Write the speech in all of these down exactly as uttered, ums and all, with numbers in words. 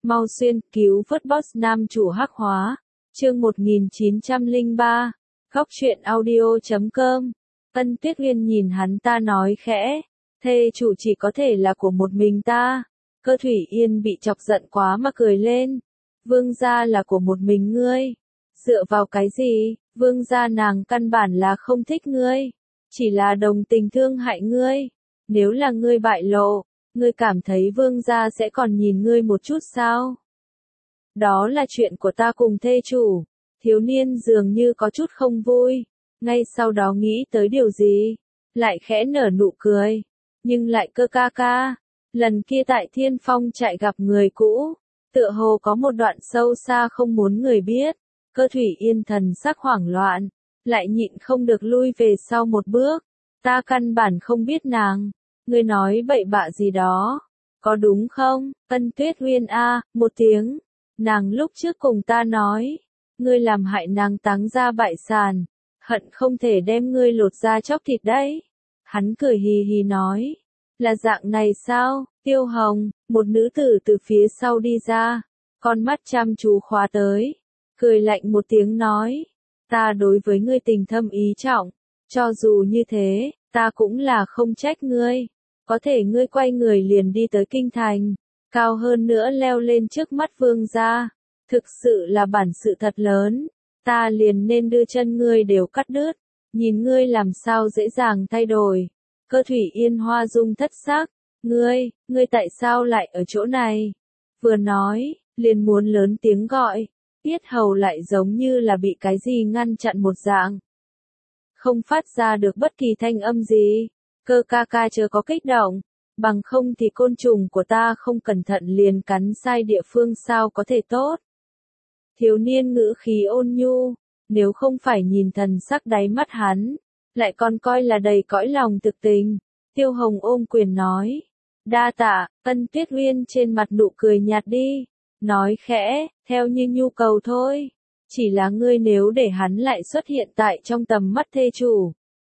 Mau xuyên, cứu vớt boss nam chủ hắc hóa. Chương một nghìn chín trăm lẻ ba. Góc truyện audio chấm com. Ân Tuyết Uyên nhìn hắn ta nói khẽ, thê chủ chỉ có thể là của một mình ta. Cơ Thủy Yên bị chọc giận quá mà cười lên. Vương gia là của một mình ngươi. Dựa vào cái gì? Vương gia nàng căn bản là không thích ngươi, chỉ là đồng tình thương hại ngươi. Nếu là ngươi bại lộ, ngươi cảm thấy vương gia sẽ còn nhìn ngươi một chút sao? Đó là chuyện của ta cùng thê chủ. Thiếu niên dường như có chút không vui, ngay sau đó nghĩ tới điều gì, lại khẽ nở nụ cười. Nhưng lại Cơ ca ca, lần kia tại Thiên Phong trại gặp người cũ, tựa hồ có một đoạn sâu xa không muốn người biết. Cơ Thủy Yên thần sắc hoảng loạn, lại nhịn không được lui về sau một bước. Ta căn bản không biết nàng, ngươi nói bậy bạ gì đó, có đúng không? Ân Tuyết Uyên a, một tiếng. Nàng lúc trước cùng ta nói, ngươi làm hại nàng táng ra bại sản, hận không thể đem ngươi lột da chóc thịt đấy. Hắn cười hì hì nói, là dạng này sao? Tiêu Hồng, một nữ tử từ phía sau đi ra, con mắt chăm chú khóa tới, cười lạnh một tiếng nói, ta đối với ngươi tình thâm ý trọng, cho dù như thế, ta cũng là không trách ngươi. Có thể ngươi quay người liền đi tới kinh thành, cao hơn nữa leo lên trước mắt vương gia, thực sự là bản sự thật lớn, ta liền nên đưa chân ngươi đều cắt đứt, nhìn ngươi làm sao dễ dàng thay đổi. Cơ Thủy Yên hoa dung thất sắc, ngươi, ngươi tại sao lại ở chỗ này? Vừa nói, liền muốn lớn tiếng gọi, yết hầu lại giống như là bị cái gì ngăn chặn một dạng. Không phát ra được bất kỳ thanh âm gì. Cơ ca ca chớ có kích động, bằng không thì côn trùng của ta không cẩn thận liền cắn sai địa phương sao có thể tốt. Thiếu niên ngữ khí ôn nhu, nếu không phải nhìn thần sắc đáy mắt hắn, lại còn coi là đầy cõi lòng thực tình. Tiêu Hồng ôm quyền nói, đa tạ. Ân Tuyết Uyên trên mặt nụ cười nhạt đi, nói khẽ, theo như nhu cầu thôi, chỉ là ngươi nếu để hắn lại xuất hiện tại trong tầm mắt thê chủ,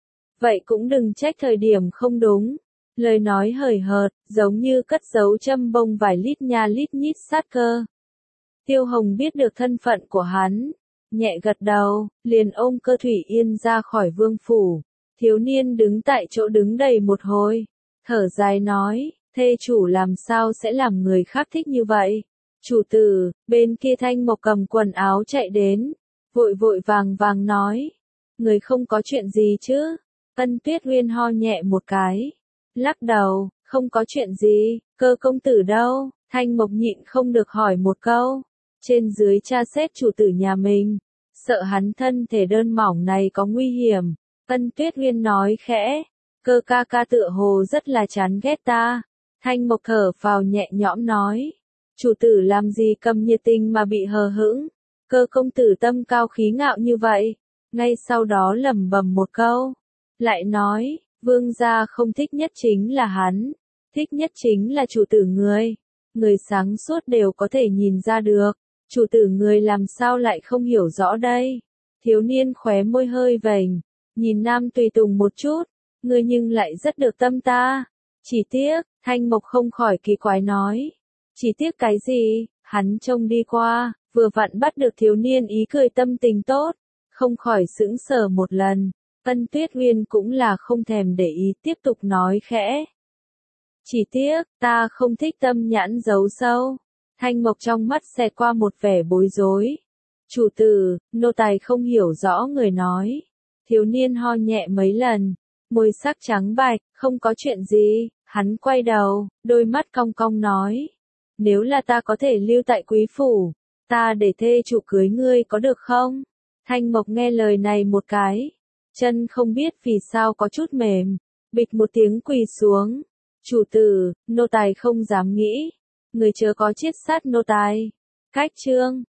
vậy cũng đừng trách thời điểm không đúng. Lời nói hời hợt, giống như cất giấu châm bông vài lít nha lít nhít sát cơ. Tiêu Hồng biết được thân phận của hắn, nhẹ gật đầu, liền ôm Cơ Thủy Yên ra khỏi vương phủ. Thiếu niên đứng tại chỗ đứng đầy một hồi, thở dài nói, thê chủ làm sao sẽ làm người khác thích như vậy? Chủ tử, bên kia Thanh Mộc cầm quần áo chạy đến, vội vội vàng vàng nói, người không có chuyện gì chứ? Ân Tuyết Uyên ho nhẹ một cái, lắc đầu, không có chuyện gì. Cơ công tử đâu? Thanh Mộc nhịn không được hỏi một câu, trên dưới tra xét chủ tử nhà mình, sợ hắn thân thể đơn mỏng này có nguy hiểm. Ân Tuyết Uyên nói khẽ, Cơ ca ca tựa hồ rất là chán ghét ta. Thanh Mộc thở phào nhẹ nhõm nói, chủ tử làm gì cầm nhiệt tình mà bị hờ hững? Cơ công tử tâm cao khí ngạo như vậy. Ngay sau đó lẩm bẩm một câu, lại nói, vương gia không thích nhất chính là hắn, thích nhất chính là chủ tử người. Người sáng suốt đều có thể nhìn ra được, chủ tử người làm sao lại không hiểu rõ đây? Thiếu niên khóe môi hơi vểnh, nhìn Nam Tùy Tùng một chút, người nhưng lại rất được tâm ta. Chỉ tiếc, Thanh Mộc không khỏi kỳ quái nói, chỉ tiếc cái gì? Hắn trông đi qua, vừa vặn bắt được thiếu niên ý cười tâm tình tốt, không khỏi sững sờ một lần. Ân Tuyết Uyên cũng là không thèm để ý, tiếp tục nói khẽ, chỉ tiếc, ta không thích tâm nhãn giấu sâu. Thanh Mộc trong mắt xẹt qua một vẻ bối rối. Chủ tử, nô tài không hiểu rõ người nói. Thiếu niên ho nhẹ mấy lần, môi sắc trắng bạch, không có chuyện gì. Hắn quay đầu, đôi mắt cong cong nói, nếu là ta có thể lưu tại quý phủ, ta để thê chủ cưới ngươi có được không? Thanh Mộc nghe lời này một cái, chân không biết vì sao có chút mềm, bịch một tiếng quỳ xuống. Chủ tử, nô tài không dám nghĩ, người chớ có chiết sát nô tài. Cách chương